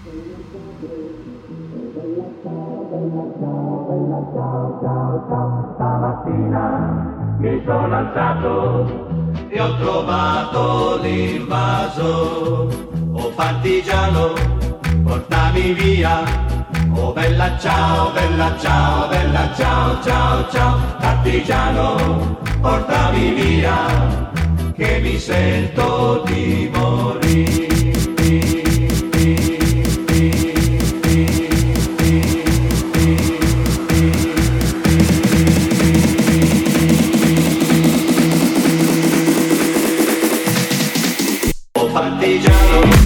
Stamattina mi sono alzato e ho trovato l'invaso. Oh partigiano, portami via. Oh bella ciao, bella ciao, bella ciao, ciao, ciao. Partigiano, portami via, che mi sento di morire. Partigiano,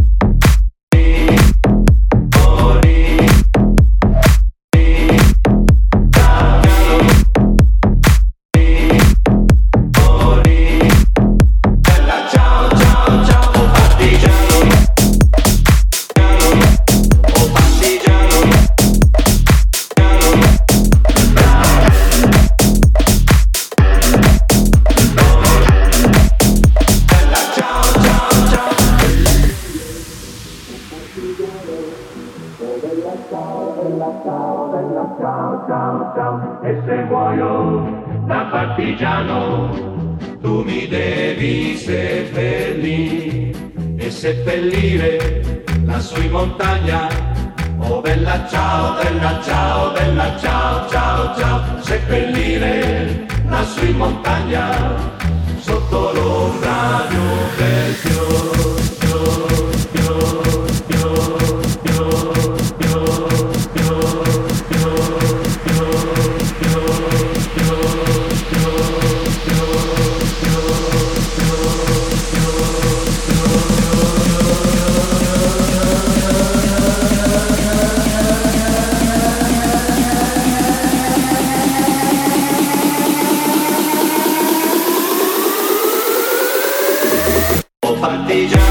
ciao, ciao, ciao. E se muoio da partigiano, tu mi devi seppellire e seppellire lassù in montagna. Oh bella ciao, bella ciao, bella ciao, ciao, ciao. Seppellire lassù in montagna, sotto l'ombra di un bel fiore. Partigiano.